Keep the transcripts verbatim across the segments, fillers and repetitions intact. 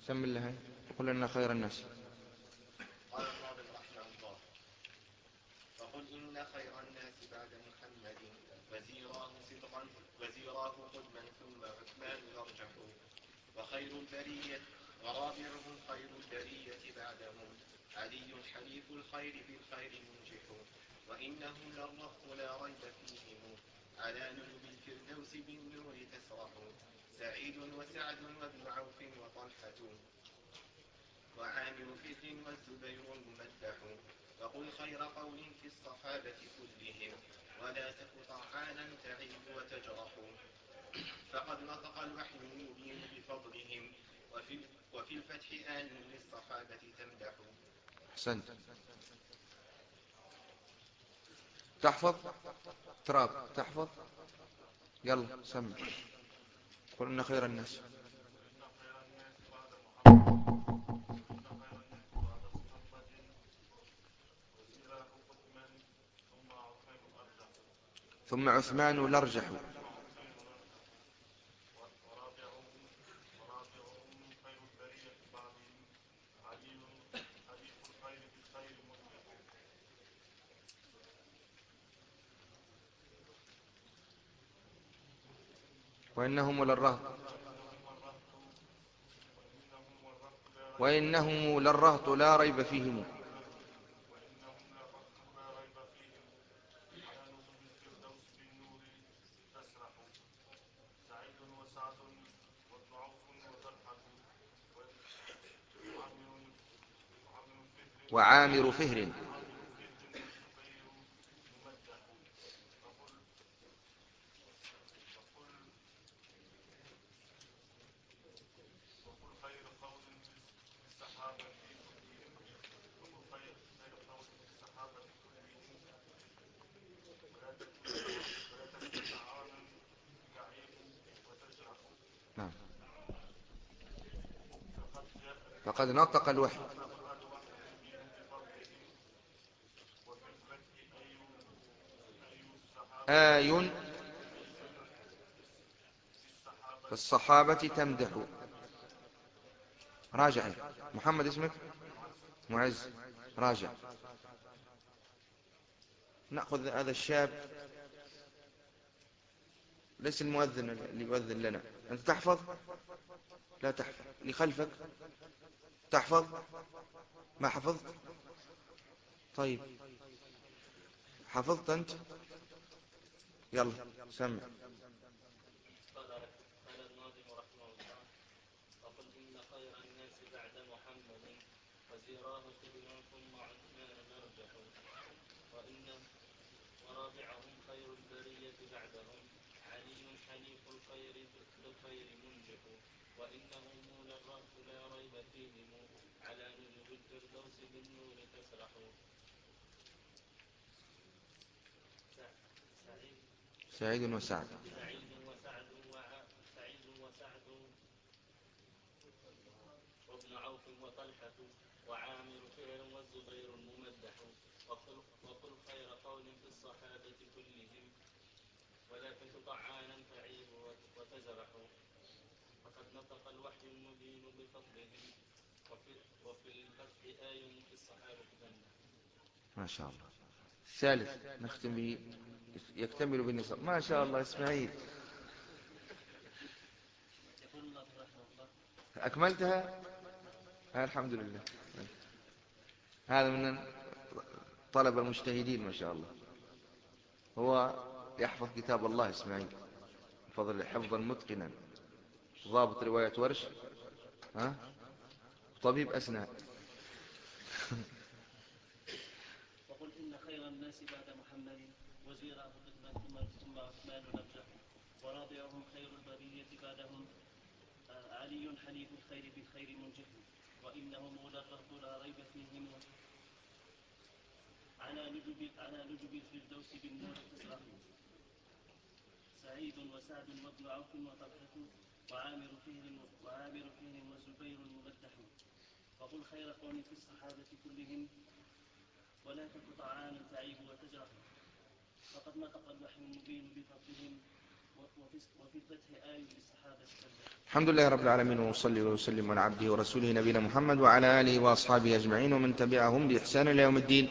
سم الله قل إن خير الناس. قال الناظم رحمه الله: فقل إن خير الناس بعد محمد وزيراه صدقا وزيراه قدما ثم عثمان يرجح، وخير البرية ورابعهم خير البرية بعدهم علي حليف الخير بالخير منجح، وإنهم للرهط لا ريب فيهم على نجب الفردوس بالنور تسرح، سعيد وسعد وابن عوف وطلحة وعامر فهر والزبير الممدح، وقل خير قول في الصحابة كلهم ولا تك طعانا تعيب وتجرح، فقد نطق الوحي المبين بفضلهم وفي, وفي الفتح آن للصحابة تمدح. أحسنت. تحفظ تراب تحفظ. يلا سمع. قل إن خير الناس. ثم عثمان الأرجح. وإنهم للرهط وإنهم للرهط لا ريب فيهم وعامر فهر. نعم. فقد نطق الوحي. آي في الصحابة تمدح. راجع محمد اسمك معز. راجع. نأخذ هذا الشاب ليس المؤذن اللي يؤذن لنا. أنت تحفظ؟ لا تحفظ. اللي خلفك تحفظ؟ ما حفظت؟ طيب حفظت أنت؟ يلا سمع. قال الناظم رحمه الله: فقل إن خير الناس بعد محمد وزيراه قدما ثم عثمان نرجح، وإن ورابعهم خير البرية بعدهم علي حليف الخير بالخير منجح، وإنهم للرهط لا ريب فيهم على نجب الفردوس بالنور تسرح. سعيد سعيد وسعد. سعيد وسعد وع... سعيد وسعد وابن عوف وطلحة وعامر فهر والزبير الممدح، وقل, وقل خير قول في الصحابة كلهم ولا تك طعانا تعيب وتجرح، فقد نطق الوحي المبين بفضلهم وفي, وفي الفتح آي في الصحابة تمدح. ما شاء الله. الثالث نختم به يكتمل بالنصاب. ما شاء الله إسماعيل. يقول الله رحمه الله: أكملتها؟ الحمد لله. هذا من طلب المجتهدين ما شاء الله. هو يحفظ كتاب الله إسماعيل بفضل حفظا متقنا، ضابط رواية ورش، ها؟ طبيب أسنان. وقل إن خير الناس بعد محمد وزيراه قدما ثم, ثم عثمان نرجح، ورابعهم خير البرية بعدهم علي حليف الخير بالخير منجح، وإنهم أولى الرهط لا ريب فيهم على نجب, على نجب الفردوس بالنور تسرح، سعيد وسعد وابن عوف وطلحة وعامر فهر وعامر فهر والزبير الممدح، وقل خير قوم في الصحابة كلهم ولا تك طعانا تعيب وتجرح، فقد نطق الوحي المبين بفضلهم الحمد لله رب العالمين، وصلي وسلم على عبده ورسوله نبينا محمد وعلى آله وأصحابه أجمعين ومن تبعهم بإحسان إلى يوم الدين.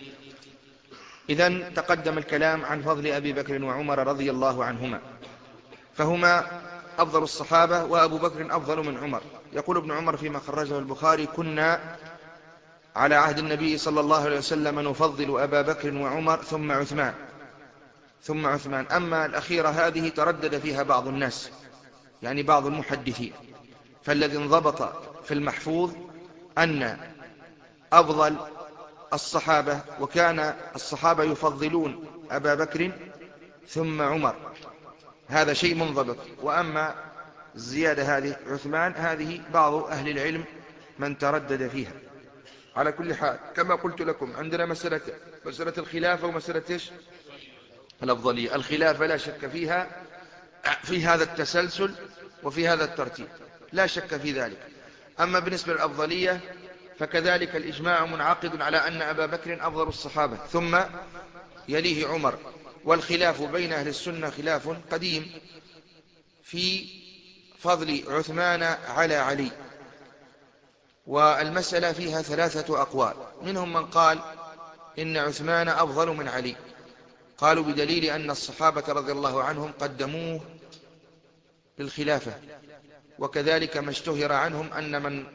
إذن تقدم الكلام عن فضل أبي بكر وعمر رضي الله عنهما، فهما أفضل الصحابة، وأبو بكر أفضل من عمر. يقول ابن عمر فيما خرجه البخاري: كنا على عهد النبي صلى الله عليه وسلم نفضل أبا بكر وعمر ثم عثمان ثم عثمان. أما الأخيرة هذه تردد فيها بعض الناس، يعني بعض المحدثين، فالذي انضبط في المحفوظ أن أفضل الصحابة، وكان الصحابة يفضلون أبا بكر ثم عمر، هذا شيء منضبط. وأما الزيادة هذه عثمان، هذه بعض أهل العلم من تردد فيها. على كل حال كما قلت لكم، عندنا مسألة مسألة الخلافة ومسألة إيش؟ الأفضلية. الخلافة لا شك فيها في هذا التسلسل وفي هذا الترتيب، لا شك في ذلك. أما بالنسبة للأفضلية فكذلك الإجماع منعقد على أن أبا بكر أفضل الصحابة، ثم يليه عمر. والخلاف بين أهل السنة خلاف قديم في فضل عثمان على علي، والمسألة فيها ثلاثة أقوال. منهم من قال إن عثمان أفضل من علي، قالوا بدليل أن الصحابة رضي الله عنهم قدموه للخلافة، وكذلك ما اشتهر عنهم أن من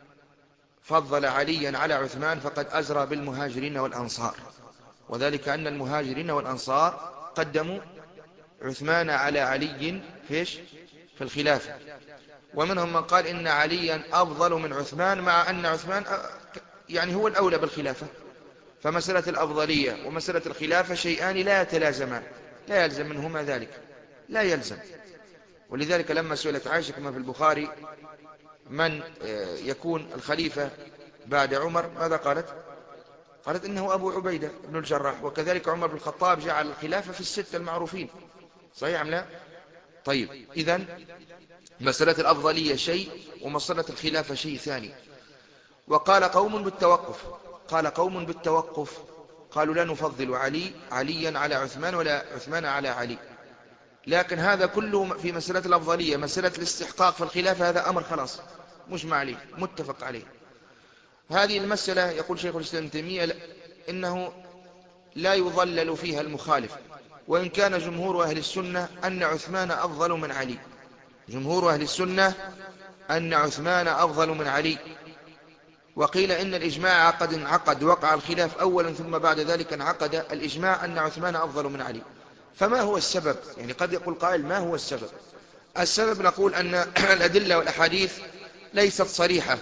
فضل عليا على عثمان فقد أزرى بالمهاجرين والأنصار، وذلك أن المهاجرين والأنصار قدموا عثمان على علي فيش في الخلافة. ومنهم من قال إن عليا أفضل من عثمان، مع أن عثمان يعني هو الأولى بالخلافة. فمسألة الأفضلية ومسألة الخلافة شيئان لا يتلازمان، لا يلزم منهما ذلك، لا يلزم. ولذلك لما سئلت عائشة كما في البخاري من يكون الخليفة بعد عمر، ماذا قالت؟ قالت إنه أبو عبيدة بن الجراح. وكذلك عمر بن الخطاب جعل الخلافة في الستة المعروفين، صحيح أم لا؟ طيب، إذن مسألة الأفضلية شيء ومسألة الخلافة شيء ثاني. وقال قوم بالتوقف، قال قوم بالتوقف قالوا لا نفضل علي عليا على عثمان ولا عثمان على علي. لكن هذا كله في مسألة الأفضلية. مسألة الاستحقاق في الخلافة هذا أمر خلاص مجمع عليه متفق عليه. هذه المسألة يقول شيخ الإسلام ابن تيمية إنه لا يضلل فيها المخالف، وإن كان جمهور أهل السنة أن عثمان أفضل من علي. جمهور أهل السنة أن عثمان أفضل من علي. وقيل إن الإجماع قد انعقد، وقع الخلاف أولا ثم بعد ذلك انعقد الإجماع أن عثمان أفضل من علي. فما هو السبب؟ يعني قد يقول قائل ما هو السبب؟ السبب نقول أن الأدلة والأحاديث ليست صريحة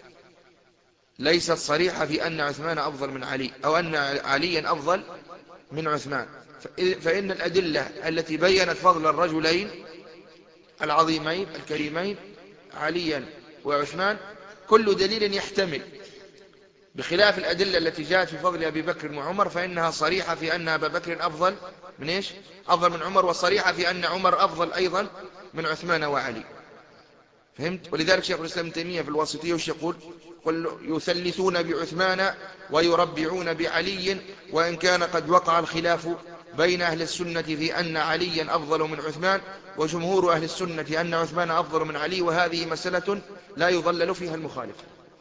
ليست صريحة في أن عثمان أفضل من علي، أو أن عليا أفضل من عثمان. فإن الأدلة التي بيّنت فضل الرجلين العظيمين الكريمين عليا وعثمان كل دليل يحتمل، بخلاف الأدلة التي جاءت في فضل أبي بكر وعمر فإنها صريحة في أن أبا بكر أفضل من إيش؟ أفضل من عمر، وصريحة في أن عمر أفضل أيضا من عثمان وعلي. فهمت؟ ولذلك شيخ الإسلام ابن تيمية في الواسطية وش يقول؟ قل يثلثون بعثمان ويربعون بعلي، وإن كان قد وقع الخلاف بين أهل السنة في أن عليا أفضل من عثمان، وجمهور أهل السنة أن عثمان أفضل من علي، وهذه مسألة لا يضلل فيها المخالف.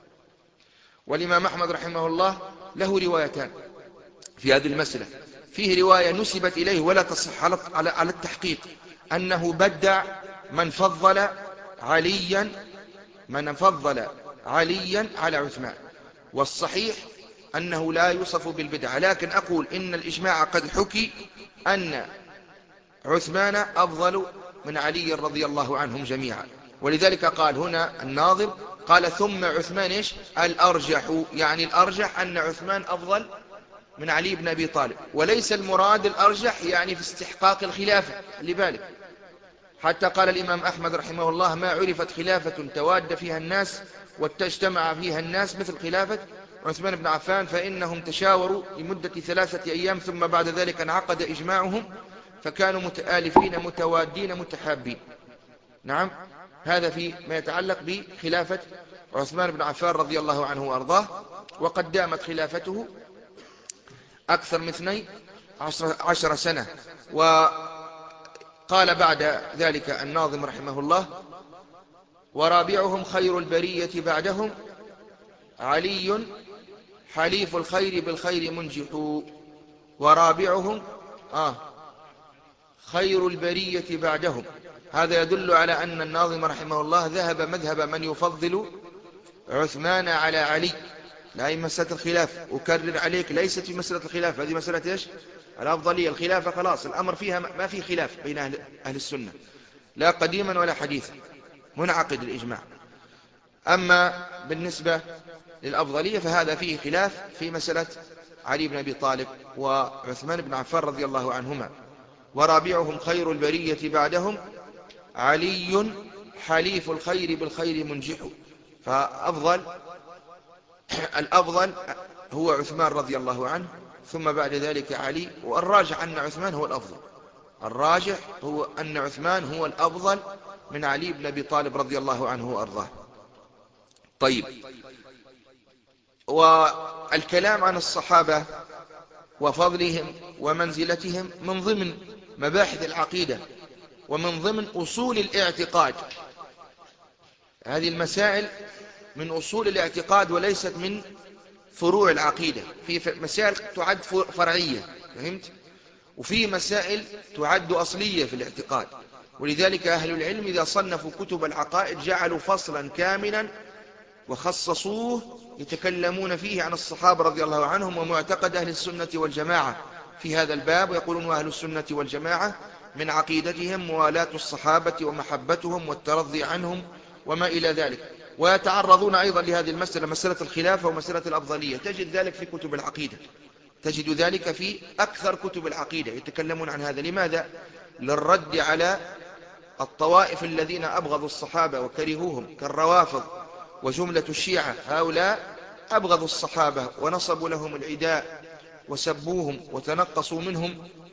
والإمام أحمد رحمه الله له روايتان في هذه المسألة. فيه رواية نسبت إليه ولا تصح على التحقيق أنه بدع من فضل عليا من فضل عليا على عثمان، والصحيح أنه لا يوصف بالبدعة. لكن أقول إن الإجماع قد حكي أن عثمان أفضل من علي رضي الله عنهم جميعا. ولذلك قال هنا الناظم قال ثم عثمان إيش؟ الأرجح، يعني الأرجح أن عثمان أفضل من علي بن أبي طالب، وليس المراد الأرجح يعني في استحقاق الخلافة. خلي بالك، حتى قال الإمام أحمد رحمه الله ما عرفت خلافة تواد فيها الناس وتجتمع فيها الناس مثل خلافة عثمان بن عفان، فإنهم تشاوروا لمدة ثلاثة أيام ثم بعد ذلك انعقد إجماعهم فكانوا متآلفين متوادين متحابين. نعم، هذا في ما يتعلق بخلافة عثمان بن عفان رضي الله عنه وأرضاه. وقد دامت خلافته أكثر من اثني عشر سنة، قال بعد ذلك الناظم رحمه الله: ورابعهم خير البرية بعدهم علي حليف الخير بالخير منجح. ورابعهم آه خير البرية بعدهم. هذا يدل على أن الناظم رحمه الله ذهب مذهب من يفضل عثمان على علي. لا هي مسألة الخلاف، أكرر عليك، ليست في مسألة الخلاف، هذه مسألة إيش؟ الأفضلية. الخلافة خلاص الأمر فيها ما في خلاف بين أهل, أهل السنة، لا قديما ولا حديثا، منعقد الإجماع. أما بالنسبة للأفضلية فهذا فيه خلاف في مسألة علي بن أبي طالب وعثمان بن عفان رضي الله عنهما. ورابعهم خير البرية بعدهم علي حليف الخير بالخير منجح. فأفضل الأفضل هو عثمان رضي الله عنه، ثم بعد ذلك علي، والراجح أن عثمان هو الأفضل. الراجح هو أن عثمان هو الأفضل من علي بن أبي طالب رضي الله عنه وأرضاه. طيب، والكلام عن الصحابة وفضلهم ومنزلتهم من ضمن مباحث العقيدة ومن ضمن أصول الاعتقاد. هذه المسائل من أصول الاعتقاد وليست من فروع العقيدة. في مسائل تعد فرعية، فهمت؟ وفي مسائل تعد أصلية في الاعتقاد. ولذلك أهل العلم إذا صنفوا كتب العقائد جعلوا فصلا كاملا وخصصوه يتكلمون فيه عن الصحابة رضي الله عنهم ومعتقد أهل السنة والجماعة في هذا الباب. ويقولون أهل السنة والجماعة من عقيدتهم موالاة الصحابة ومحبتهم والترضي عنهم وما إلى ذلك. ويتعرضون أيضا لهذه المسألة، مسألة الخلافة ومسألة الأفضلية، تجد ذلك في كتب العقيدة، تجد ذلك في أكثر كتب العقيدة يتكلمون عن هذا. لماذا؟ للرد على الطوائف الذين أبغضوا الصحابة وكرهوهم كالروافض وجملة الشيعة. هؤلاء أبغضوا الصحابة ونصبوا لهم العداء وسبوهم وتنقصوا منهم،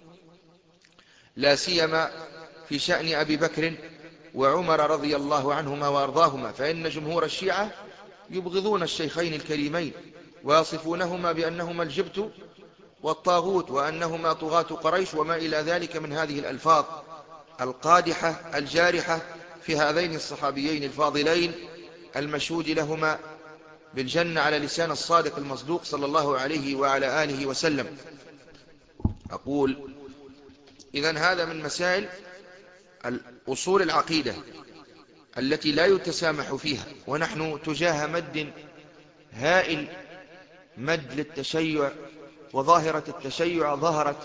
لا سيما في شأن أبي بكر وعمر رضي الله عنهما وأرضاهما. فإن جمهور الشيعة يبغضون الشيخين الكريمين ويصفونهما بأنهما الجبت والطاغوت وأنهما طغاة قريش وما إلى ذلك من هذه الألفاظ القادحة الجارحة في هذين الصحابيين الفاضلين المشهود لهما بالجنة على لسان الصادق المصدوق صلى الله عليه وعلى آله وسلم. أقول إذن هذا من مسائل أصول العقيدة التي لا يتسامح فيها. ونحن تجاه مد هائل، مد للتشيع، وظاهرة التشيع ظهرت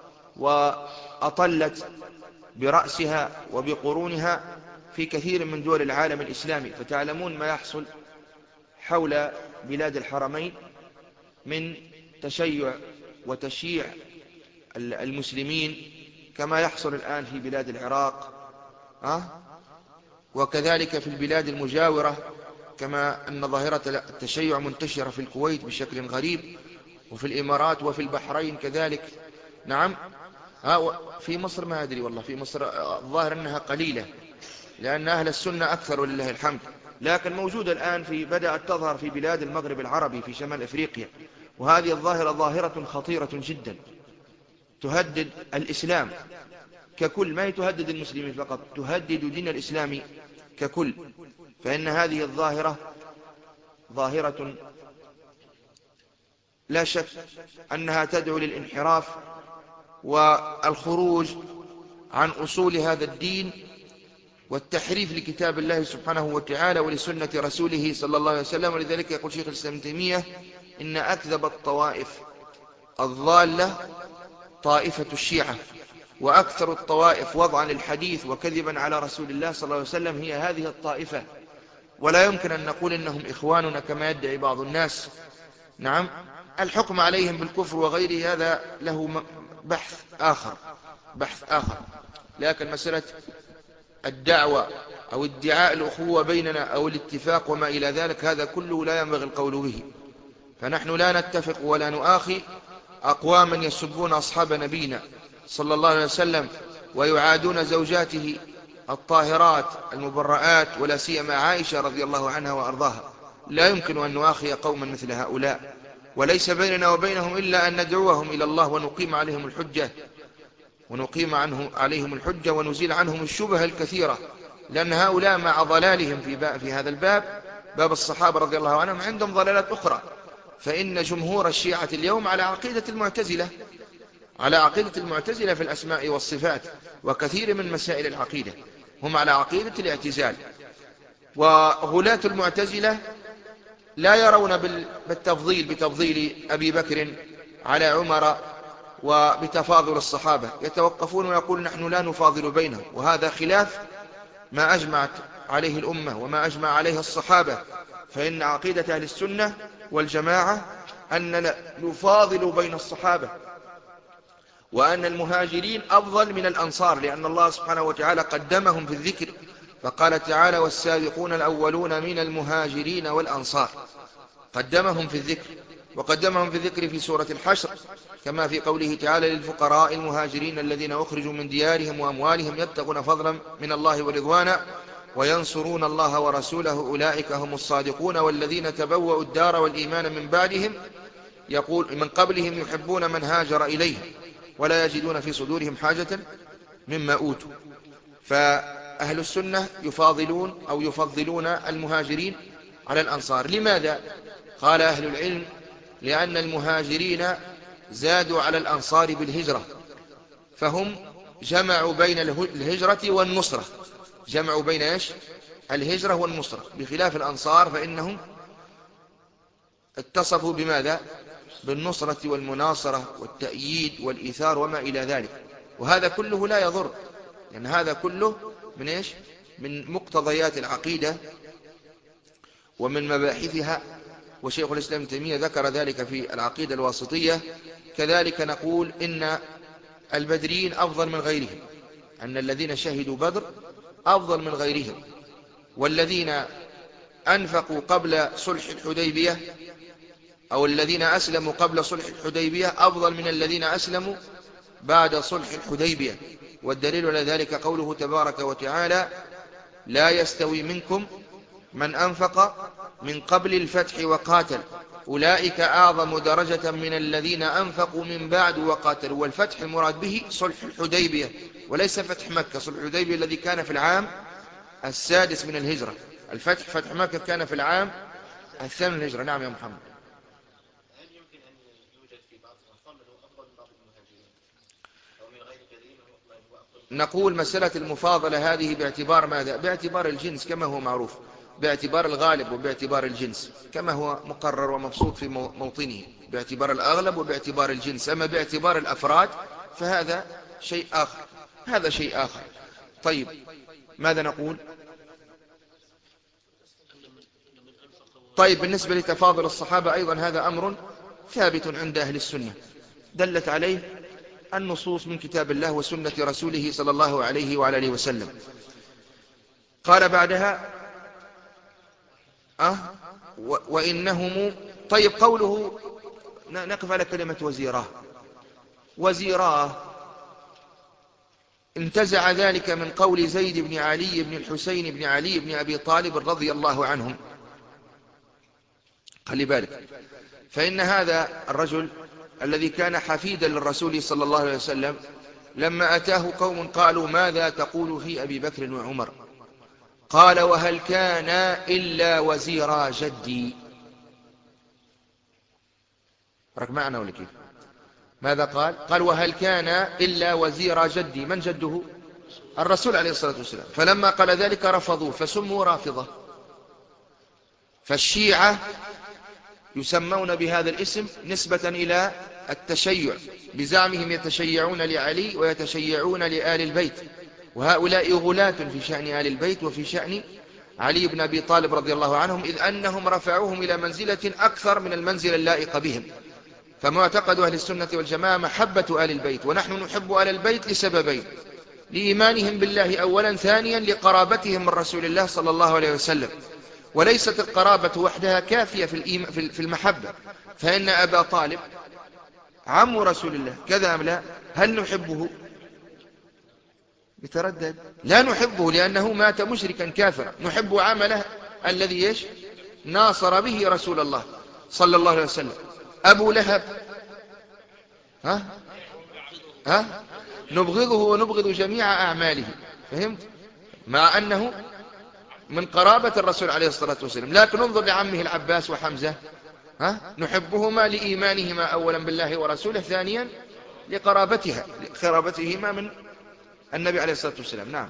وأطلت برأسها وبقرونها في كثير من دول العالم الإسلامي. فتعلمون ما يحصل حول بلاد الحرمين من تشيع وتشييع المسلمين، كما يحصل الآن في بلاد العراق، أه؟ وكذلك في البلاد المجاورة، كما أن ظاهرة التشيع منتشرة في الكويت بشكل غريب، وفي الإمارات وفي البحرين كذلك. نعم، في مصر ما أدري والله، في مصر الظاهر أنها قليلة لأن أهل السنة أكثر ولله الحمد، لكن موجودة الآن في بدأت تظهر في بلاد المغرب العربي في شمال أفريقيا. وهذه الظاهرة ظاهرة خطيرة جدا تهدد الإسلام ككل، ما تهدد المسلمين فقط، تهدد دين الإسلام ككل. فإن هذه الظاهرة ظاهرة لا شك أنها تدعو للانحراف والخروج عن أصول هذا الدين والتحريف لكتاب الله سبحانه وتعالى ولسنة رسوله صلى الله عليه وسلم. ولذلك يقول شيخ الإسلام ابن تيمية إن أكذب الطوائف الضالة طائفة الشيعة، وأكثر الطوائف وضعا للحديث وكذبا على رسول الله صلى الله عليه وسلم هي هذه الطائفة. ولا يمكن أن نقول إنهم إخواننا كما يدعي بعض الناس. نعم، الحكم عليهم بالكفر وغيره هذا له بحث آخر بحث آخر لكن مسألة الدعوة أو ادعاء الأخوة بيننا أو الاتفاق وما إلى ذلك هذا كله لا ينبغي القول به. فنحن لا نتفق ولا نؤاخي أقواما يسبون أصحاب نبينا صلى الله عليه وسلم ويعادون زوجاته الطاهرات المبرآت ولا سيما عائشة رضي الله عنها وأرضاها. لا يمكن أن نؤاخي قوما مثل هؤلاء، وليس بيننا وبينهم إلا أن ندعوهم إلى الله ونقيم عليهم الحجة ونقيم عنه عليهم الحجة ونزيل عنهم الشبه الكثيرة، لأن هؤلاء مع ضلالهم في, في هذا الباب، باب الصحابة رضي الله عنهم، عندهم ضلالات أخرى. فإن جمهور الشيعة اليوم على عقيدة المعتزلة، على عقيدة المعتزلة في الأسماء والصفات وكثير من مسائل العقيدة، هم على عقيدة الاعتزال. وغلاة المعتزلة لا يرون بالتفضيل بتفضيل أبي بكر على عمر وبتفاضل الصحابة، يتوقفون ويقول نحن لا نفاضل بينهم، وهذا خلاف ما أجمعت عليه الأمة وما أجمع عليه الصحابة. فإن عقيدة أهل السنة والجماعة أننا نفاضل بين الصحابة، وأن المهاجرين أفضل من الأنصار، لأن الله سبحانه وتعالى قدمهم في الذكر، فقال تعالى والسابقون الأولون من المهاجرين والأنصار، قدمهم في الذكر. وقدمهم في الذكر في سورة الحشر كما في قوله تعالى للفقراء المهاجرين الذين أخرجوا من ديارهم وأموالهم يبتغون فضلا من الله ورضوانا وينصرون الله ورسوله أولئك هم الصادقون والذين تبوأوا الدار والإيمان من بعدهم يقول من قبلهم يحبون من هاجر إليهم ولا يجدون في صدورهم حاجة مما أوتوا. فأهل السنة يفاضلون أو يفضلون المهاجرين على الأنصار. لماذا؟ قال أهل العلم لأن المهاجرين زادوا على الأنصار بالهجرة، فهم جمعوا بين الهجرة والنصرة، جمعوا بين إيش؟ الهجرة والنصرة، بخلاف الأنصار فإنهم اتصفوا بماذا؟ بالنصرة والمناصرة والتأييد والإيثار وما إلى ذلك. وهذا كله لا يضر، لأن يعني هذا كله من إيش؟ من مقتضيات العقيدة ومن مباحثها، وشيخ الإسلام ابن تيمية ذكر ذلك في العقيدة الواسطية. كذلك نقول إن البدريين أفضل من غيرهم، أن الذين شهدوا بدر أفضل من غيرهم، والذين أنفقوا قبل صلح الحديبية أو الذين أسلموا قبل صلح الحديبية أفضل من الذين أسلموا بعد صلح الحديبية. والدليل على ذلك قوله تبارك وتعالى لا يستوي منكم من أنفق من قبل الفتح وقاتل أولئك أعظم درجة من الذين أنفقوا من بعد وقاتلوا. والفتح المراد به صلح الحديبية وليس فتح مكة. صلح الحديبية الذي كان في العام السادس من الهجرة، الفتح فتح مكة كان في العام الثامن من الهجرة. نعم يا محمد. هل يمكن أن يوجد في بعض الأنصار من هو أفضل من بعض المهاجرين أو من غير كثير من هو أفضل؟ نقول مسألة المفاضلة هذه باعتبار ماذا؟ باعتبار الجنس كما هو معروف، باعتبار الغالب وباعتبار الجنس كما هو مقرر ومبسوط في موطنه، باعتبار الأغلب وباعتبار الجنس. أما باعتبار الأفراد فهذا شيء آخر، هذا شيء آخر. طيب ماذا نقول؟ طيب بالنسبة لتفاضل الصحابة أيضا هذا أمر ثابت عند أهل السنة، دلت عليه النصوص من كتاب الله وسنة رسوله صلى الله عليه وعلى آله وسلم. قال بعدها أه وإنهم. طيب قوله نقف على كلمة وزيراه. وزيراه انتزع ذلك من قول زيد بن علي بن الحسين بن علي بن أبي طالب رضي الله عنهم. خلي بالك، فإن هذا الرجل الذي كان حفيدا للرسول صلى الله عليه وسلم لما أتاه قوم قالوا ماذا تقول في أبي بكر وعمر؟ قال وهل كان إلا وزيرا جدي. رك معنا ولا كيف؟ ماذا قال؟ قال وهل كان إلا وزيرا جدي. من جده؟ الرسول عليه الصلاة والسلام. فلما قال ذلك رفضوه فسموا رافضة. فالشيعة يسمون بهذا الاسم نسبة إلى التشيع، بزعمهم يتشيعون لعلي ويتشيعون لآل البيت، وهؤلاء غلاة في شأن آل البيت وفي شأن علي بن أبي طالب رضي الله عنهم، إذ أنهم رفعوهم إلى منزلة أكثر من المنزلة اللائقة بهم. فمعتقد أهل السنة والجماعة محبة آل البيت، ونحن نحب آل البيت لسببين: لإيمانهم بالله أولا، ثانيا لقرابتهم من رسول الله صلى الله عليه وسلم. وليست القرابة وحدها كافية في المحبة، فإن أبا طالب عم رسول الله، كذا أم لا؟ هل نحبه؟ يتردد. لا نحبه لأنه مات مشركا كافرا. نحب عمله الذي يش ناصر به رسول الله صلى الله عليه وسلم. أبو لهب ها؟ ها؟ نبغضه ونبغض جميع أعماله، فهمت؟ مع أنه من قرابة الرسول عليه الصلاة والسلام. لكن انظر لعمه العباس وحمزة، ها؟ نحبهما لإيمانهما أولا بالله ورسوله، ثانيا لقرابتها لقرابتهما من النبي عليه الصلاة والسلام. نعم.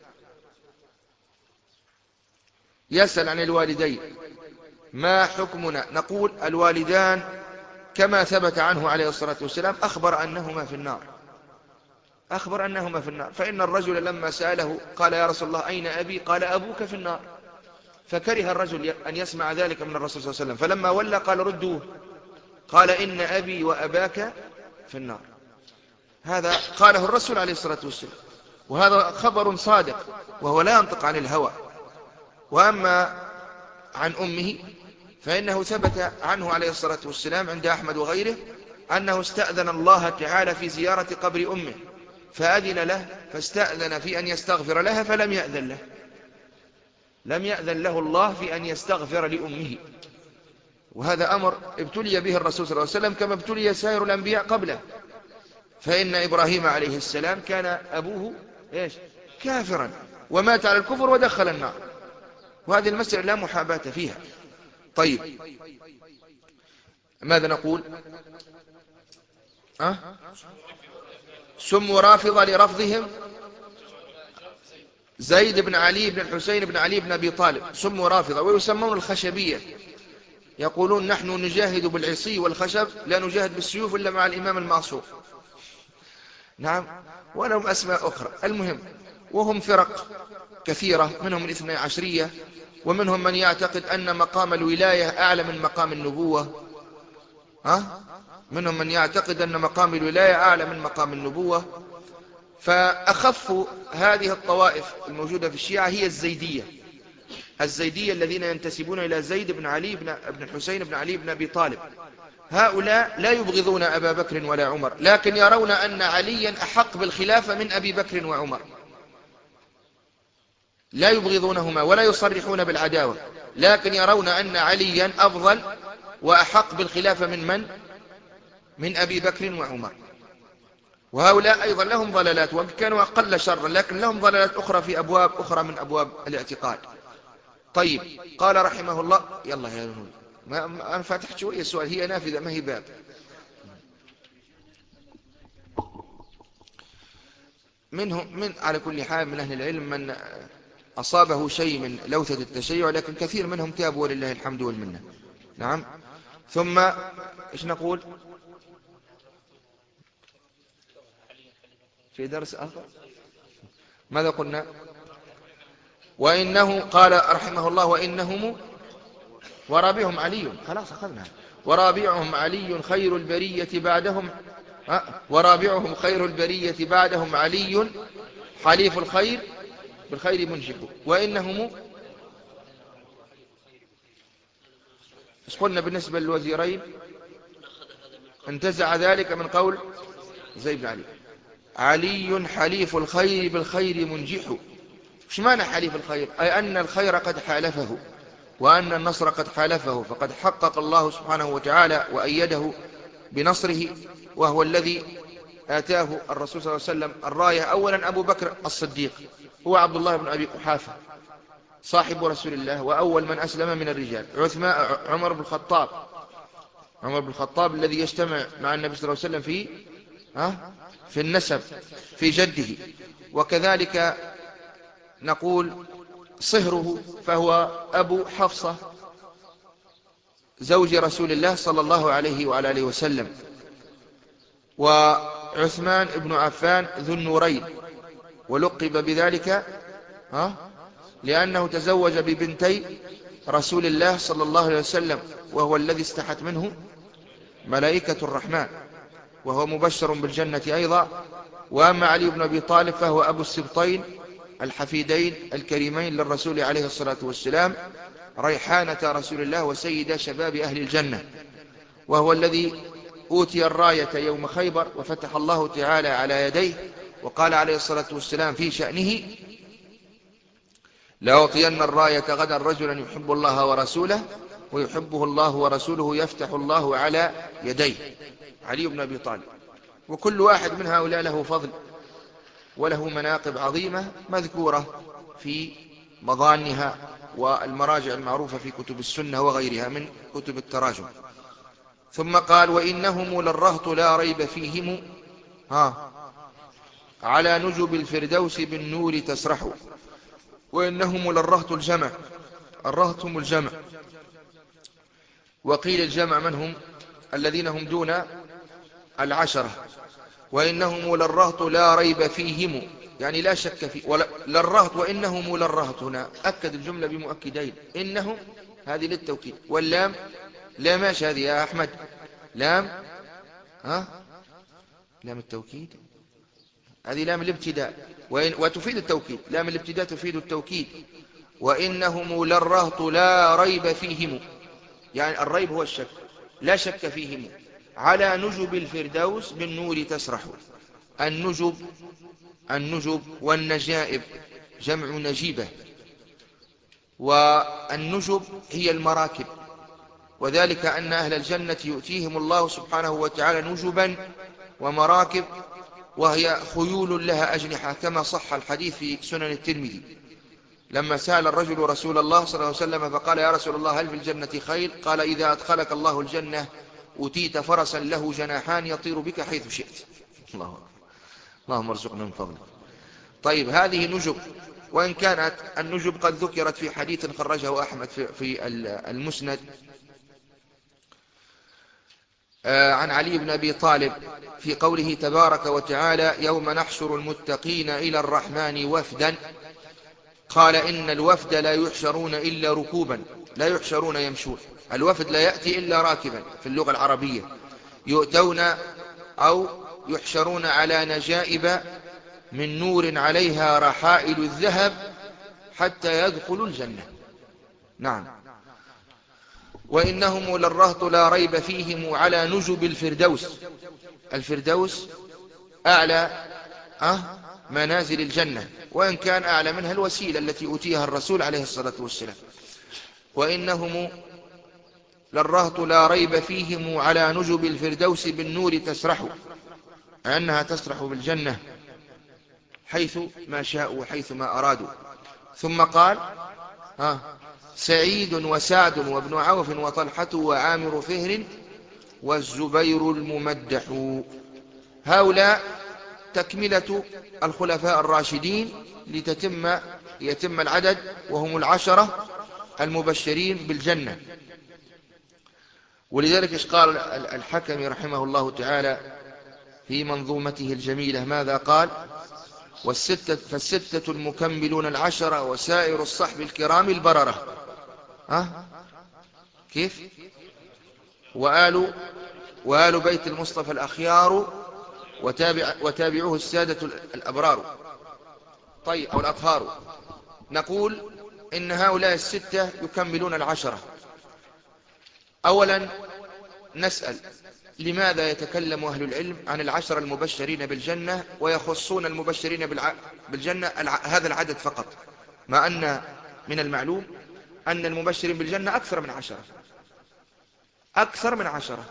يسأل عن الوالدين ما حكمنا؟ نقول الوالدان كما ثبت عنه عليه الصلاة والسلام أخبر أنهما في النار، أخبر أنهما في النار. فإن الرجل لما سأله قال يا رسول الله أين أبي؟ قال أبوك في النار. فكره الرجل أن يسمع ذلك من الرسول صلى الله عليه وسلم، فلما ولى قال ردوه، قال إن أبي وأباك في النار. هذا قاله الرسول عليه الصلاة والسلام، وهذا خبر صادق وهو لا ينطق عن الهوى. وأما عن أمه فإنه ثبت عنه عليه الصلاة والسلام عند أحمد وغيره أنه استأذن الله تعالى في زيارة قبر أمه فأذن له، فاستأذن في أن يستغفر لها فلم يأذن له، لم يأذن له الله في أن يستغفر لأمه. وهذا أمر ابتلي به الرسول صلى الله عليه وسلم كما ابتلي سائر الأنبياء قبله. فإن إبراهيم عليه السلام كان أبوه إيش؟ كافرا ومات على الكفر ودخل النار، وهذه المسألة لا محاباة فيها. طيب ماذا نقول؟ أه؟ سموا رافضة لرفضهم زيد بن علي بن الحسين بن علي بن أبي طالب، سموا رافضة. ويسمون الخشبية، يقولون نحن نجاهد بالعصي والخشب لا نجاهد بالسيوف إلا مع الإمام المعصوم. نعم، ولهم أسماء أخرى. المهم، وهم فرق كثيرة، منهم الاثنى عشرية، ومنهم من يعتقد أن مقام الولاية أعلى من مقام النبوة. ها؟ منهم من يعتقد أن مقام الولاية أعلى من مقام النبوة. فأخف هذه الطوائف الموجودة في الشيعة هي الزيدية، الزيدية الذين ينتسبون إلى زيد بن علي بن ابن الحسين بن علي بن أبي طالب. هؤلاء لا يبغضون أبا بكر ولا عمر، لكن يرون أن عليا أحق بالخلافة من أبي بكر وعمر، لا يبغضونهما ولا يصرحون بالعداوة، لكن يرون أن عليا أفضل وأحق بالخلافة من من؟ من أبي بكر وعمر. وهؤلاء أيضا لهم ضلالات، وإن كانوا أقل شرا لكن لهم ضلالات أخرى في أبواب أخرى من أبواب الاعتقاد. طيب، قال رحمه الله، يلا يا نور، ما أنا فاتح شوية سؤال، هي نافذة ما هي باب. منهم من على كل حال من أهل العلم من أصابه شيء من لوثة التشيع، لكن كثير منهم تابوا ولله الحمد والمنة. نعم. ثم إيش نقول في درس آخر؟ ماذا قلنا؟ وإنه قال رحمه الله وإنهم ورابعهم علي، خلاص أخذنا، ورابعهم علي خير البرية بعدهم، ورابعهم خير البرية بعدهم علي حليف الخير بالخير منجح. وإنهم ايش قلنا بالنسبة للوزيرين؟ انتزع ذلك من قول زيد بن علي. علي حليف الخير بالخير منجح. ايش معنى حليف الخير؟ أي أن الخير قد حالفه وأن النصر قد حالفه، فقد حقق الله سبحانه وتعالى وأيده بنصره، وهو الذي آتاه الرسول صلى الله عليه وسلم الراية. أولا أبو بكر الصديق هو عبد الله بن أبي قحافة صاحب رسول الله وأول من أسلم من الرجال. عثمان عمر بن الخطاب، عمر بن الخطاب الذي يجتمع مع النبي صلى الله عليه وسلم في ها في النسب في جده. وكذلك نقول صهره فهو أبو حفصة زوج رسول الله صلى الله عليه وعلى آله وسلم. وعثمان بن عفان ذو النورين، ولقب بذلك ها لأنه تزوج ببنتي رسول الله صلى الله عليه وسلم، وهو الذي استحت منه ملائكة الرحمن، وهو مبشر بالجنة أيضا. وأما علي بن أبي طالب فهو أبو السبطين الحفيدين الكريمين للرسول عليه الصلاة والسلام، ريحانة رسول الله وسيد شباب أهل الجنة، وهو الذي أوتي الراية يوم خيبر وفتح الله تعالى على يديه، وقال عليه الصلاة والسلام في شأنه لأعطين الراية غدا رجلا يحب الله ورسوله ويحبه الله ورسوله يفتح الله على يديه. علي بن أبي طالب. وكل واحد من هؤلاء له فضل وله مناقب عظيمة مذكورة في مظانها والمراجع المعروفة في كتب السنة وغيرها من كتب التراجم. ثم قال وإنهم للرهط لا ريب فيهم ها على نجب الفردوس بالنور تسرح. وإنهم للرهط الجمع، الرهط هم الجمع، وقيل الجمع من هم الذين هم دون العشرة. وإنهم للرهط لا ريب فيهم يعني لا شك فيه، للرهط وإنهم للرهط هنا أكد الجملة بمؤكدين، إنهم هذه للتوكيد، واللام لا ماشي هذه يا أحمد لام ها لام التوكيد، هذه لام الابتداء وإن وتفيد التوكيد، لام الابتداء تفيد التوكيد. وإنهم للرهط لا ريب فيهم يعني الريب هو الشك، لا شك فيهم على نجب الفردوس بالنور تسرح. النجب النجب والنجائب جمع نجيبة، والنجب هي المراكب، وذلك أن أهل الجنة يؤتيهم الله سبحانه وتعالى نجبا ومراكب، وهي خيول لها أجنحة كما صح الحديث في سنن الترمذي لما سأل الرجل رسول الله صلى الله عليه وسلم فقال يا رسول الله هل في الجنة خيل؟ قال إذا أدخلك الله الجنة أتيت فرسا له جناحان يطير بك حيث شئت. الله أكبر، اللهم ارزقنا من فضلك. طيب هذه نجب، وإن كانت النجب قد ذكرت في حديث خرجه أحمد في المسند عن علي بن أبي طالب في قوله تبارك وتعالى يوم نحشر المتقين إلى الرحمن وفدا، قال إن الوفد لا يحشرون إلا ركوبا، لا يحشرون يمشون، الوفد لا يأتي إلا راكبا في اللغة العربية، يؤتون أو يحشرون على نجائب من نور عليها رحائل الذهب حتى يدخلوا الجنة. نعم. وإنهم للرهط لا ريب فيهم على نجب الفردوس، الفردوس أعلى أه منازل الجنة، وإن كان أعلى منها الوسيلة التي أوتيها الرسول عليه الصلاة والسلام. وإنهم للرهط لا ريب فيهم على نجب الفردوس بالنور تسرح، أنها تسرح بالجنة حيث ما شاءوا وحيث ما أرادوا. ثم قال ها سعيد وسعد وابن عوف وطلحة وعامر فهر والزبير الممدح. هؤلاء تكملة الخلفاء الراشدين لتتم يتم العدد، وهم العشرة المبشرين بالجنة. ولذلك قال الحكم رحمه الله تعالى في منظومته الجميلة ماذا قال والستة فالستة المكملون العشرة وسائر الصحب الكرام البررة ها كيف وآل وآل بيت المصطفى الأخيار وتابع وتابعوه السادة الأبرار طيب أو الأطهار. نقول إن هؤلاء الستة يكملون العشرة. أولا نسأل لماذا يتكلم أهل العلم عن العشرة المبشرين بالجنة ويخصون المبشرين بالجنة هذا العدد فقط، مع أن من المعلوم أن المبشرين بالجنة أكثر من عشرة، أكثر من عشرة.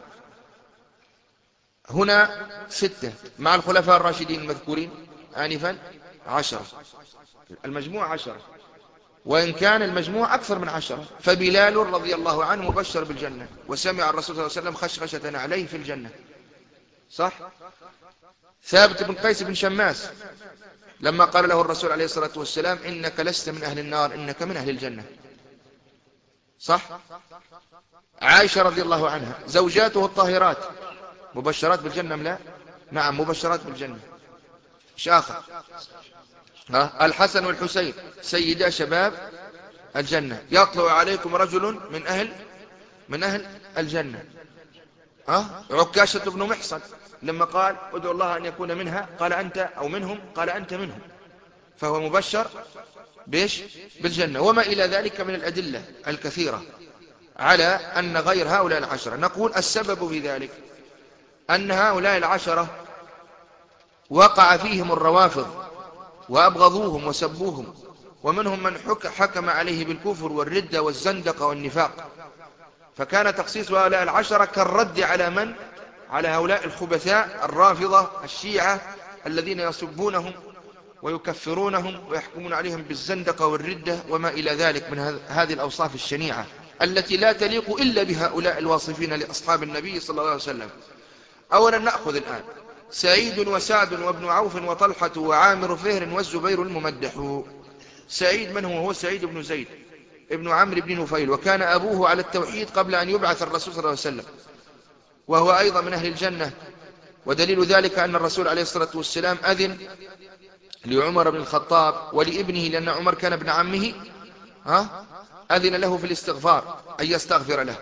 هنا ستة مع الخلفاء الراشدين المذكورين آنفا عشرة، المجموع عشرة، وإن كان المجموع أكثر من عشرة. فبلال رضي الله عنه مبشر بالجنة وسمع الرسول صلى الله عليه وسلم خشخشة عليه في الجنة، صح؟ ثابت بن قيس بن شماس لما قال له الرسول عليه الصلاة والسلام إنك لست من أهل النار إنك من أهل الجنة، صح؟ عائشة رضي الله عنها زوجاته الطاهرات مبشرات بالجنة أم لا؟ نعم مبشرات بالجنة. ايش آخر؟ ها؟ الحسن والحسين سيدا شباب الجنة، يطلع عليكم رجل من أهل من أهل الجنة. ها؟ عكاشة بن محصن لما قال ادعو الله أن يكون منها قال أنت أو منهم قال أنت منهم، فهو مبشر بيش بالجنة. وما إلى ذلك من الأدلة الكثيرة على أن غير هؤلاء العشرة. نقول السبب في ذلك أن هؤلاء العشرة وقع فيهم الروافض وأبغضوهم وسبوهم، ومنهم من حكم عليه بالكفر والردة والزندقة والنفاق، فكان تخصيص هؤلاء العشرة كالرد على من؟ على هؤلاء الخبثاء الرافضة الشيعة الذين يسبونهم ويكفرونهم ويحكمون عليهم بالزندقة والردة وما إلى ذلك من هذه الأوصاف الشنيعة التي لا تليق إلا بهؤلاء الواصفين لأصحاب النبي صلى الله عليه وسلم. أولا نأخذ الآن سعيد وسعد وابن عوف وطلحة وعامر فهر والزبير الممدح. سعيد من هو؟ هو سعيد بن زيد ابن عمرو بن نفيل، وكان أبوه على التوحيد قبل أن يبعث الرسول صلى الله عليه وسلم، وهو أيضا من أهل الجنة. ودليل ذلك أن الرسول عليه الصلاة والسلام أذن لعمر بن الخطاب ولابنه، لأن عمر كان ابن عمه، ها أذن له في الاستغفار أن يستغفر له.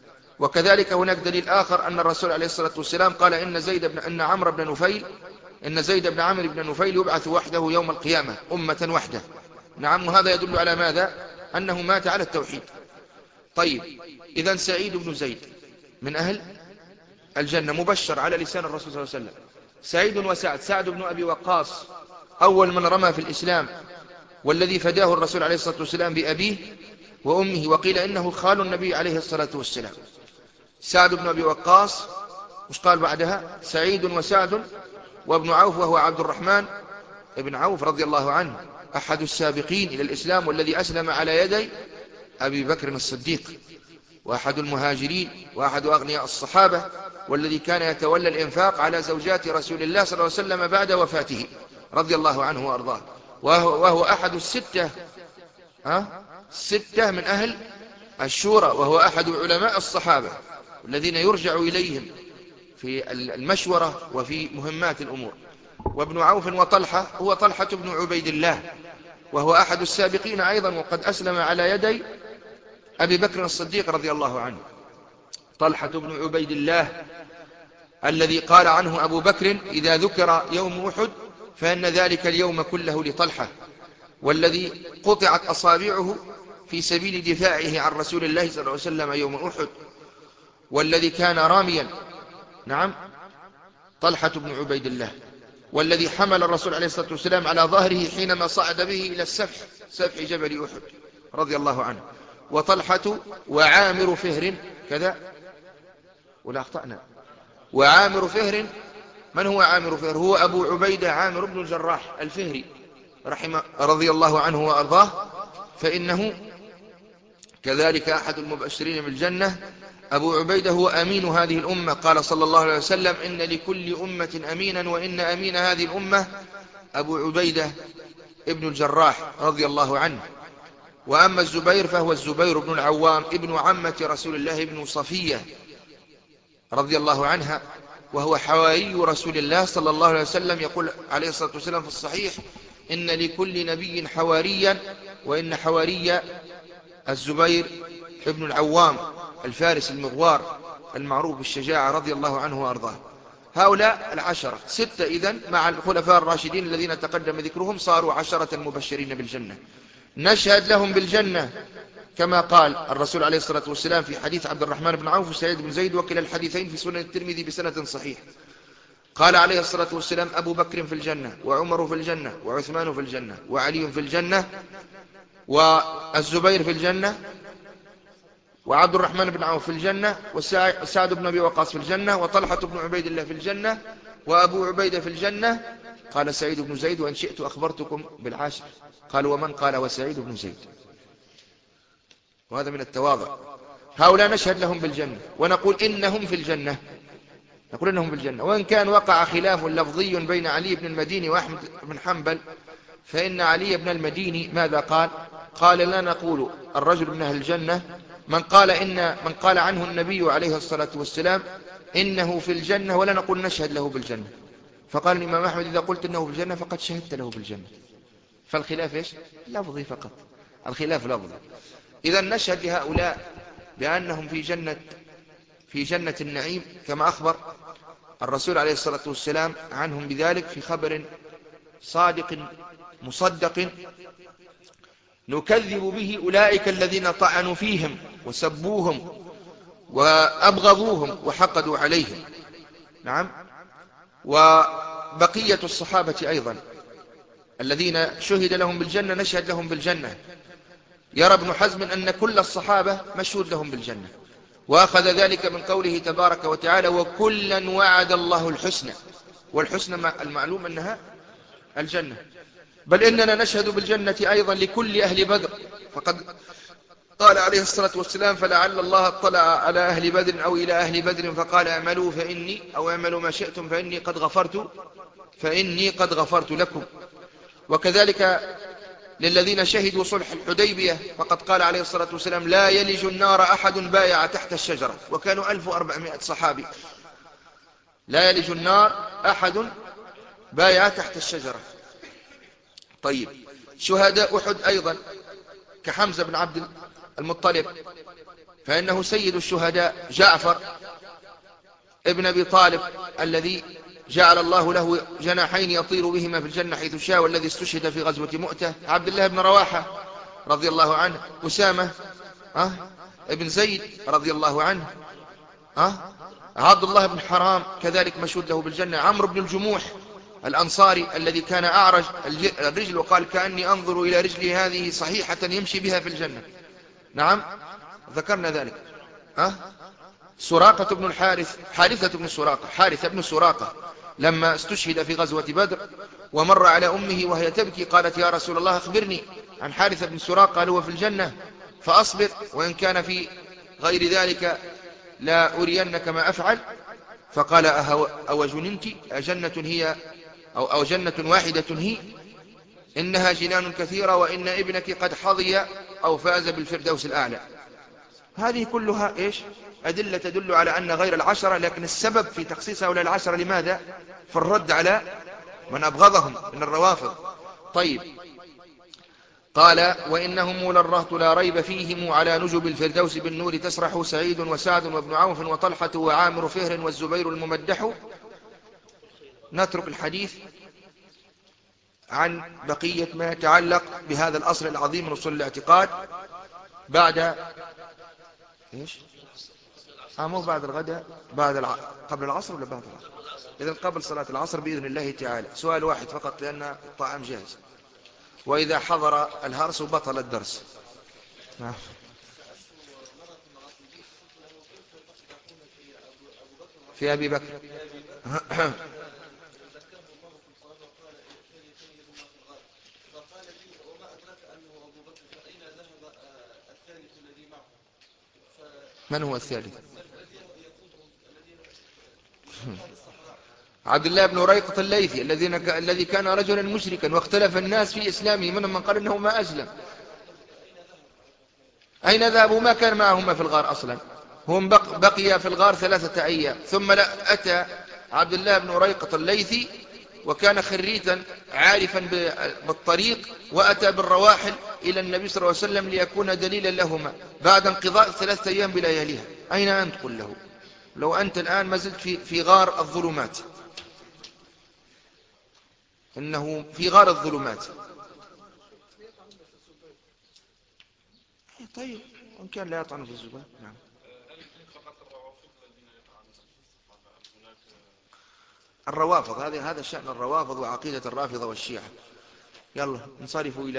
وكذلك هناك دليل آخر أن الرسول عليه الصلاة والسلام قال إن زيد بن أن عمرو بن نفيل إن زيد بن عمرو بن نفيل يبعث وحده يوم القيامة أمة وحده. نعم، وهذا يدل على ماذا؟ أنه مات على التوحيد. طيب، إذن سعيد بن زيد من أهل الجنة مبشر على لسان الرسول صلى الله عليه وسلم. سعيد وسعد، سعد بن أبي وقاص أول من رمى في الإسلام، والذي فداه الرسول عليه الصلاة والسلام بأبيه وأمه، وقيل إنه خال النبي عليه الصلاة والسلام. سعد بن أبي وقاص، وش قال بعدها؟ سعيد وسعد وابن عوف، وهو عبد الرحمن ابن عوف رضي الله عنه، أحد السابقين إلى الإسلام، والذي أسلم على يدي أبي بكر الصديق، وأحد المهاجرين وأحد أغنياء الصحابة، والذي كان يتولى الإنفاق على زوجات رسول الله صلى الله عليه وسلم بعد وفاته رضي الله عنه وأرضاه، وهو, وهو أحد الستة ها ستة من أهل الشورى، وهو أحد علماء الصحابة الذين يرجع إليهم في المشورة وفي مهمات الأمور. وابن عوف وطلحة هو طلحة بن عبيد الله، وهو أحد السابقين أيضا، وقد أسلم على يدي أبي بكر الصديق رضي الله عنه. طلحة بن عبيد الله الذي قال عنه أبو بكر إذا ذكر يوم أحد فإن ذلك اليوم كله لطلحة، والذي قطعت أصابعه في سبيل دفاعه عن رسول الله صلى الله عليه وسلم يوم أحد، والذي كان راميا، نعم طلحة بن عبيد الله، والذي حمل الرسول عليه الصلاة والسلام على ظهره حينما صعد به إلى السفح، سفح جبل أحد رضي الله عنه. وطلحة وعامر فهر كذا، ولا أخطأنا، وعامر فهر، من هو عامر فهر؟ هو أبو عبيدة عامر بن الجراح الفهري رحمه رضي الله عنه وأرضاه، فإنه كذلك أحد المبشرين بالجنة. أبو عبيدة هو أمين هذه الأمة، قال صلى الله عليه وسلم إن لكل أمة أمينا، وإن أمين هذه الأمة أبو عبيدة ابن الجراح رضي الله عنه. وأما الزبير فهو الزبير بن العوام ابن عمة رسول الله ابن صفية رضي الله عنها، وهو حواري رسول الله صلى الله عليه وسلم، يقول عليه الصلاة والسلام في الصحيح إن لكل نبي حواريا، وإن حواري الزبير ابن العوام الفارس المغوار المعروف بالشجاعة رضي الله عنه وأرضاه. هؤلاء العشرة ستة إذن مع الخلفاء الراشدين الذين تقدم ذكرهم صاروا عشرة مبشرين بالجنة، نشهد لهم بالجنة كما قال الرسول عليه الصلاة والسلام في حديث عبد الرحمن بن عوف وسعيد بن زيد، وكلا الحديثين في سنن الترمذي بسند صحيح. قال عليه الصلاة والسلام أبو بكر في الجنة، وعمر في الجنة، وعثمان في الجنة، وعلي في الجنة، والزبير في الجنة، وعبد الرحمن بن عوف في الجنة، وسعد بن أبي وقاص في الجنة، وطلحة بن عبيد الله في الجنة، وأبو عبيدة في الجنة. قال سعيد بن زيد وإن شئت أخبرتكم بالعاشر. قال ومن؟ قال وسعيد بن زيد. وهذا من التواضع. هؤلاء نشهد لهم بالجنة ونقول إنهم في الجنة، نقول إنهم في الجنة، وإن كان وقع خلاف لفظي بين علي بن المديني وأحمد بن حنبل، فإن علي بن المديني ماذا قال؟ قال لا نقول الرجل من أهل الجنة من قال إن من قال عنه النبي عليه الصلاة والسلام إنه في الجنة، ولا نقول نشهد له بالجنة. فقال الإمام أحمد إذا قلت إنه في الجنة فقد شهدت له بالجنة. فالخلاف إيش؟ لفظي فقط، الخلاف لفظي. إذا نشهد لهؤلاء بأنهم في جنة في جنة النعيم كما أخبر الرسول عليه الصلاة والسلام عنهم بذلك في خبر صادق مصدق نكذب به أولئك الذين طعنوا فيهم وسبوهم وأبغضوهم وحقدوا عليهم. نعم. وبقية الصحابة أيضا الذين شهد لهم بالجنة نشهد لهم بالجنة. يرى ابن حزم أن كل الصحابة مشهود لهم بالجنة، وأخذ ذلك من قوله تبارك وتعالى وكلا وعد الله الحسنى، والحسنى المعلوم أنها الجنة. بل إننا نشهد بالجنة أيضا لكل أهل بدر، فقد قال عليه الصلاة والسلام: فلعل الله اطلع على أهل بدر أو إلى أهل بدر فقال: اعملوا فإني أو اعملوا ما شئتم فإني قد غفرت فإني قد غفرت لكم. وكذلك للذين شهدوا صلح الحديبية، فقد قال عليه الصلاة والسلام: لا يلج النار أحد بايع تحت الشجرة، وكانوا ألف وأربعمائة صحابي. لا يلج النار أحد بايع تحت الشجرة. طيب، شهداء أحد أيضا كحمزة بن عبد المطلب فإنه سيد الشهداء. جعفر ابن أبي طالب الذي جعل الله له جناحين يطير بهما في الجنة حيث شاء، والذي استشهد في غزوة مؤتة. عبد الله بن رواحة رضي الله عنه. أسامة أه؟ ابن زيد رضي الله عنه. أه؟ عبد الله بن حرام كذلك مشهود له بالجنة. عمرو بن الجموح الأنصاري الذي كان أعرج الرجل وقال: كأني أنظر إلى رجلي هذه صحيحة يمشي بها في الجنة. نعم، ذكرنا ذلك. أه؟ سراقة بن الحارث، حارثة بن سراقة، حارثة بن سراقة لما استشهد في غزوة بدر ومر على أمه وهي تبكي قالت: يا رسول الله أخبرني عن حارثة بن سراقة، قال: هو في الجنة فأصبر، وإن كان في غير ذلك لا أرينك ما أفعل. فقال: أو جننت أجنة هي أو, أو جنة واحدة هي؟ إنها جنان كثيرة، وإن ابنك قد حظي أو فاز بالفردوس الأعلى. هذه كلها إيش؟ أدلة تدل على أن غير العشرة، لكن السبب في تخصيص هؤلاء العشرة لماذا؟ في الرد على من أبغضهم من الروافض. طيب، قال: وإنهم للرهط لا ريب فيهم على نجب الفردوس بالنور تسرح سعيد وسعد وابن عوف وطلحة وعامر فهر والزبير الممدح. نترك الحديث عن بقية ما يتعلق بهذا الأصل العظيم من أصول الاعتقاد بعد إيش؟ آه مو بعد الغداء، بعد الع... قبل العصر ولا بعد العصر؟ إذن قبل صلاة العصر بإذن الله تعالى. سؤال واحد فقط لأن الطعام جاهز، وإذا حضر الهرس بطل الدرس. نعم. في أبي بكر من هو الثالث؟ عبد الله بن ريقط الليثي الذي كان رجلا مشركا واختلف الناس في إسلامه، منهم من قال إنه ما أسلم. أين ذهبوا؟ ما كان معهما في الغار أصلا. هم بقي في الغار ثلاثة أيام، ثم لا أتى عبد الله بن ريقط الليثي وكان خريتا عارفا بالطريق، وأتى بالرواحل إلى النبي صلى الله عليه وسلم ليكون دليلا لهما بعد انقضاء ثلاثة أيام بلياليها. أين أنت؟ قل له لو أنت الآن ما زلت في, في غار الظلمات، إنه في غار الظلمات. طيب، وإن كان لا يطعن في الزبان. نعم. الروافض، هذا هذا شأن الروافض وعقيدة الرافضة والشيعة. يلا انصرفوا إلى